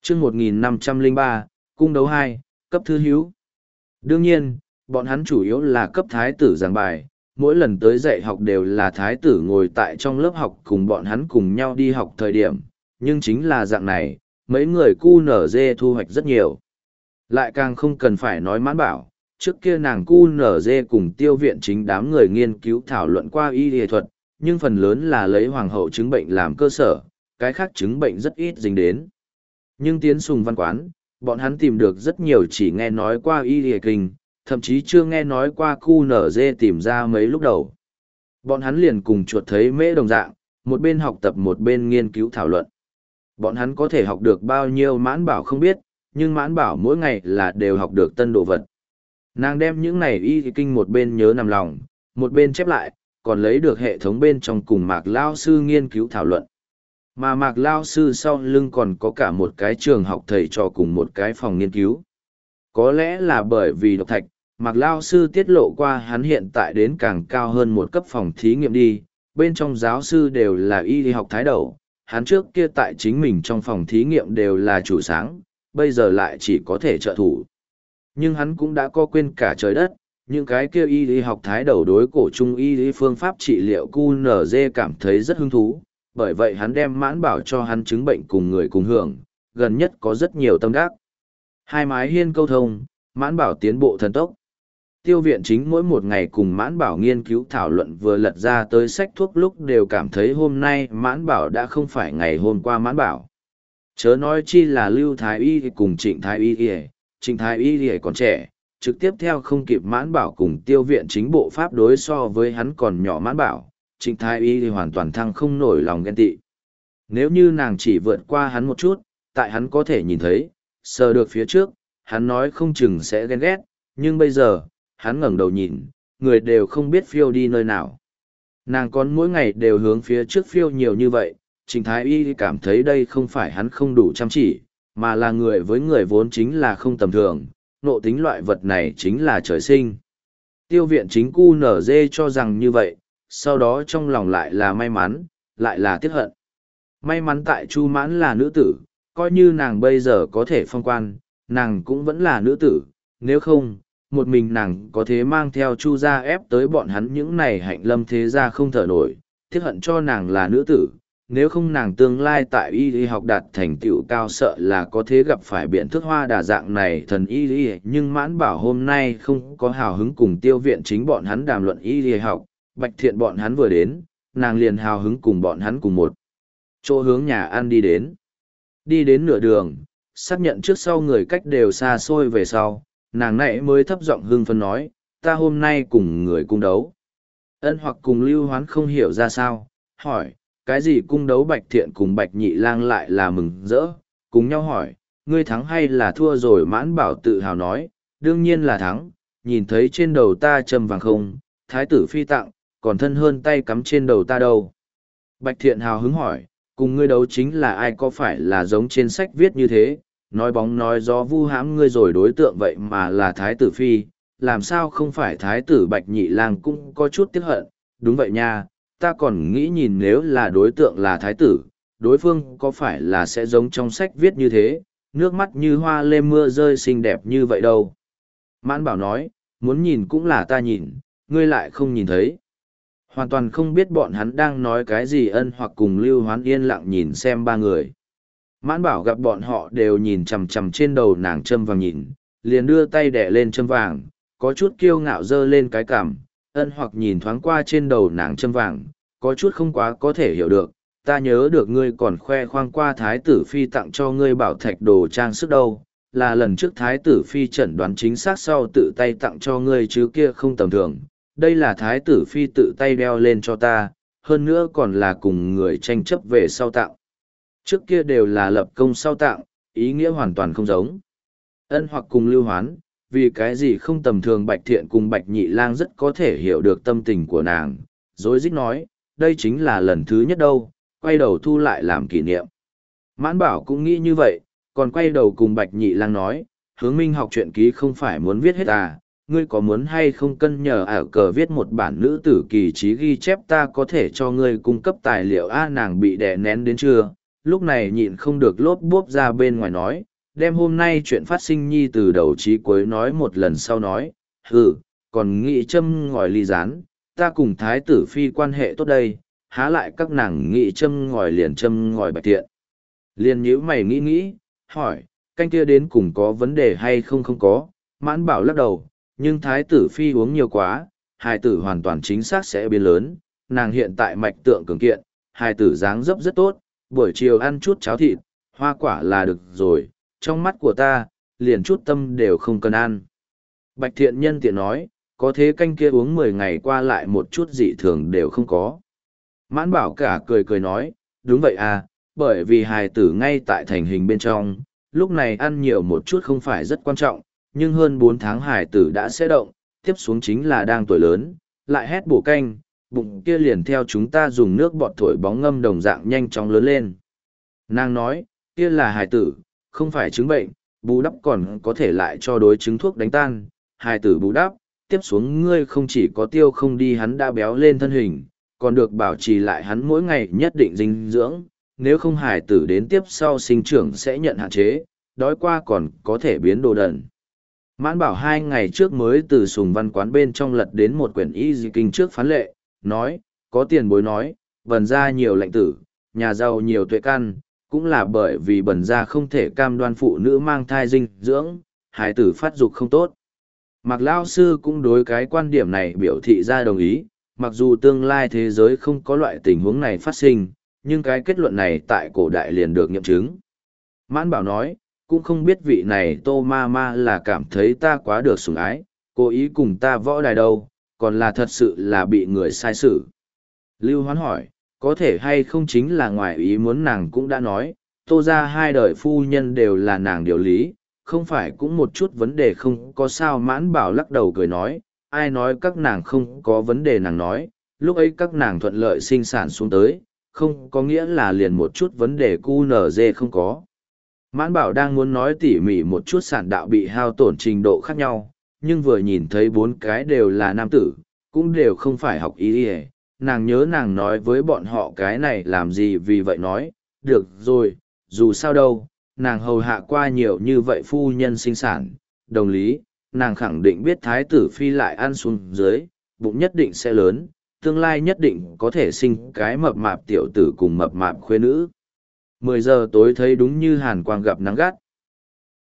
chương 1503, cung đấu 2, cấp thư hữu. Đương nhiên, bọn hắn chủ yếu là cấp thái tử giảng bài, mỗi lần tới dạy học đều là thái tử ngồi tại trong lớp học cùng bọn hắn cùng nhau đi học thời điểm, nhưng chính là dạng này, mấy người cu nở dê thu hoạch rất nhiều. Lại càng không cần phải nói Mãn Bảo, trước kia nàng cu nở dê cùng tiêu viện chính đám người nghiên cứu thảo luận qua y y thuật, nhưng phần lớn là lấy hoàng hậu chứng bệnh làm cơ sở, cái khác chứng bệnh rất ít dính đến. Nhưng tiến sùng văn quán, bọn hắn tìm được rất nhiều chỉ nghe nói qua y y kinh, thậm chí chưa nghe nói qua cu nở dê tìm ra mấy lúc đầu. Bọn hắn liền cùng chuột thấy mễ đồng dạng, một bên học tập một bên nghiên cứu thảo luận. Bọn hắn có thể học được bao nhiêu Mãn Bảo không biết, nhưng Mãn Bảo mỗi ngày là đều học được tân đồ vật. Nàng đem những này y kinh một bên nhớ nằm lòng, một bên chép lại, còn lấy được hệ thống bên trong cùng Mạc Lao Sư nghiên cứu thảo luận. Mà Mạc Lao Sư sau lưng còn có cả một cái trường học thầy trò cùng một cái phòng nghiên cứu. Có lẽ là bởi vì độc thạch, Mạc Lao Sư tiết lộ qua hắn hiện tại đến càng cao hơn một cấp phòng thí nghiệm đi, bên trong giáo sư đều là y học thái đầu, hắn trước kia tại chính mình trong phòng thí nghiệm đều là chủ sáng, bây giờ lại chỉ có thể trợ thủ. Nhưng hắn cũng đã có quên cả trời đất, những cái kia y học thái đầu đối cổ trung y phương pháp trị liệu QNZ cảm thấy rất hứng thú, bởi vậy hắn đem Mãn Bảo cho hắn chứng bệnh cùng người cùng hưởng, gần nhất có rất nhiều tâm đắc. Hai mái hiên câu thông, Mãn Bảo tiến bộ thần tốc. Tiêu viện chính mỗi một ngày cùng Mãn Bảo nghiên cứu thảo luận vừa lật ra tới sách thuốc lúc đều cảm thấy hôm nay Mãn Bảo đã không phải ngày hôm qua Mãn Bảo. Chớ nói chi là Lưu Thái Y cùng Trịnh Thái Y, Trịnh Thái Y còn trẻ, trực tiếp theo không kịp Mãn Bảo cùng tiêu viện chính bộ pháp đối so với hắn còn nhỏ Mãn Bảo, Trịnh Thái Y hoàn toàn thăng không nổi lòng ghen tị. Nếu như nàng chỉ vượt qua hắn một chút, tại hắn có thể nhìn thấy, sờ được phía trước, hắn nói không chừng sẽ ghen ghét, nhưng bây giờ, hắn ngẩng đầu nhìn, người đều không biết phiêu đi nơi nào. Nàng còn mỗi ngày đều hướng phía trước phiêu nhiều như vậy, Trịnh Thái Y cảm thấy đây không phải hắn không đủ chăm chỉ, mà là người với người vốn chính là không tầm thường, nộ tính loại vật này chính là trời sinh. Tiêu viện chính QNZ cho rằng như vậy, sau đó trong lòng lại là may mắn, lại là tiếc hận. May mắn tại Chu Mãn là nữ tử, coi như nàng bây giờ có thể phong quan, nàng cũng vẫn là nữ tử, nếu không, một mình nàng có thế mang theo Chu gia ép tới bọn hắn những này hạnh lâm thế gia không thở nổi, tiếc hận cho nàng là nữ tử, nếu không nàng tương lai tại y học đạt thành tựu cao sợ là có thế gặp phải biện thức hoa đà dạng này thần y, nhưng Mãn Bảo hôm nay không có hào hứng cùng tiêu viện chính bọn hắn đàm luận y học, Bạch Thiện bọn hắn vừa đến, nàng liền hào hứng cùng bọn hắn cùng một chỗ hướng nhà ăn đi đến. Đi đến nửa đường, xác nhận trước sau người cách đều xa xôi về sau, nàng nãy mới thấp giọng hưng phấn nói, ta hôm nay cùng người cung đấu. Ân Hoặc cùng Lưu Hoán không hiểu ra sao, hỏi, cái gì cung đấu Bạch Thiện cùng Bạch Nhị Lang lại là mừng rỡ, cùng nhau hỏi, ngươi thắng hay là thua rồi? Mãn Bảo tự hào nói, đương nhiên là thắng, nhìn thấy trên đầu ta châm vàng không, thái tử phi tặng, còn thân hơn tay cắm trên đầu ta đâu. Bạch Thiện hào hứng hỏi, cùng ngươi đấu chính là ai, có phải là giống trên sách viết như thế, nói bóng nói gió vu hãm ngươi rồi đối tượng vậy mà là thái tử phi, làm sao không phải thái tử? Bạch Nhị Lang cũng có chút tiếc hận, đúng vậy nha, ta còn nghĩ nhìn nếu là đối tượng là thái tử, đối phương có phải là sẽ giống trong sách viết như thế, nước mắt như hoa lê mưa rơi xinh đẹp như vậy đâu. Mãn Bảo nói, muốn nhìn cũng là ta nhìn, ngươi lại không nhìn thấy. Hoàn toàn không biết bọn hắn đang nói cái gì. Ân Hoặc cùng Lưu Hoán yên lặng nhìn xem ba người. Mãn Bảo gặp bọn họ đều nhìn chằm chằm trên đầu nàng châm vàng nhìn, liền đưa tay đẻ lên châm vàng, có chút kiêu ngạo giơ lên cái cằm. Ân Hoặc nhìn thoáng qua trên đầu nàng châm vàng, có chút không quá có thể hiểu được, ta nhớ được ngươi còn khoe khoang qua thái tử phi tặng cho ngươi bảo thạch đồ trang sức đâu, là lần trước thái tử phi chẩn đoán chính xác sau tự tay tặng cho ngươi chứ, kia không tầm thường, đây là thái tử phi tự tay đeo lên cho ta, hơn nữa còn là cùng người tranh chấp về sau tặng. Trước kia đều là lập công sau tặng, ý nghĩa hoàn toàn không giống. Ân Hoặc cùng Lưu Hoán, vì cái gì không tầm thường? Bạch Thiện cùng Bạch Nhị Lang rất có thể hiểu được tâm tình của nàng, rối rít nói, đây chính là lần thứ nhất đâu, quay đầu thu lại làm kỷ niệm. Mãn Bảo cũng nghĩ như vậy, còn quay đầu cùng Bạch Nhị Lang nói, Hướng Minh học truyện ký không phải muốn viết hết à, ngươi có muốn hay không cân nhờ ở cờ viết một bản nữ tử kỳ trí ghi chép, ta có thể cho ngươi cung cấp tài liệu. Nàng bị đè nén đến chưa, lúc này nhịn không được lốp bốp ra bên ngoài nói, đem hôm nay chuyện phát sinh nhi từ đầu chí cuối nói một lần sau nói, còn nghĩ châm ngòi ly gián, ta cùng thái tử phi quan hệ tốt đây, há lại các nàng nghĩ châm ngòi liền châm ngòi Bạch Thiện. Liền nhíu mày nghĩ, hỏi, canh kia đến cùng có vấn đề hay không có, Mãn Bảo lắc đầu, nhưng thái tử phi uống nhiều quá, hài tử hoàn toàn chính xác sẽ biến lớn, nàng hiện tại mạch tượng cường kiện, hài tử dáng dấp rất tốt, buổi chiều ăn chút cháo thịt, hoa quả là được rồi, trong mắt của ta, liền chút tâm đều không cần ăn. Bạch Thiện nhân tiện nói, có thế canh kia uống 10 ngày qua lại một chút dị thường đều không có. Mãn Bảo cả cười nói, đúng vậy à, bởi vì hài tử ngay tại thành hình bên trong, lúc này ăn nhiều một chút không phải rất quan trọng, nhưng hơn 4 tháng hài tử đã sẽ động, tiếp xuống chính là đang tuổi lớn, lại hét bổ canh, bụng kia liền theo chúng ta dùng nước bọt thổi bóng ngâm đồng dạng nhanh chóng lớn lên. Nàng nói, kia là hài tử, không phải chứng bệnh, bù đắp còn có thể lại cho đối chứng thuốc đánh tan, hài tử bù đắp, tiếp xuống ngươi không chỉ có tiêu không đi hắn đã béo lên thân hình, còn được bảo trì lại hắn mỗi ngày nhất định dinh dưỡng, nếu không hài tử đến tiếp sau sinh trưởng sẽ nhận hạn chế, đói qua còn có thể biến đồ đần. Mãn Bảo 2 ngày trước mới từ Sùng Văn quán bên trong lật đến một quyển y dị kinh trước phán lệ, nói, có tiền bối nói, bần ra nhiều lệnh tử, nhà giàu nhiều tuệ căn, cũng là bởi vì bần ra không thể cam đoan phụ nữ mang thai dinh dưỡng, hài tử phát dục không tốt. Mạc Lao Sư cũng đối cái quan điểm này biểu thị ra đồng ý, mặc dù tương lai thế giới không có loại tình huống này phát sinh, nhưng cái kết luận này tại cổ đại liền được nghiệm chứng. Mãn Bảo nói, cũng không biết vị này Tô Ma Ma là cảm thấy ta quá được sủng ái, cố ý cùng ta võ đài đâu, còn là thật sự là bị người sai xử. Lưu Hoán hỏi, có thể hay không chính là ngoài ý muốn nàng cũng đã nói, Tô ra 2 đời phu nhân đều là nàng điều lý, không phải cũng một chút vấn đề không có sao. Mãn Bảo lắc đầu cười nói, ai nói các nàng không có vấn đề. Nàng nói, lúc ấy các nàng thuận lợi sinh sản xuống tới, không có nghĩa là liền một chút vấn đề QNZ không có. Mãn Bảo đang muốn nói tỉ mỉ một chút sản đạo bị hao tổn trình độ khác nhau, nhưng vừa nhìn thấy 4 cái đều là nam tử, cũng đều không phải học y y, nàng nhớ nàng nói với bọn họ cái này làm gì, vì vậy nói, được rồi, dù sao đâu, nàng hầu hạ qua nhiều như vậy phu nhân sinh sản, đồng lý, nàng khẳng định biết thái tử phi lại ăn xuống dưới, bụng nhất định sẽ lớn, tương lai nhất định có thể sinh cái mập mạp tiểu tử cùng mập mạp khuê nữ. 10 giờ tối thấy đúng như hàn quang gặp nắng gắt,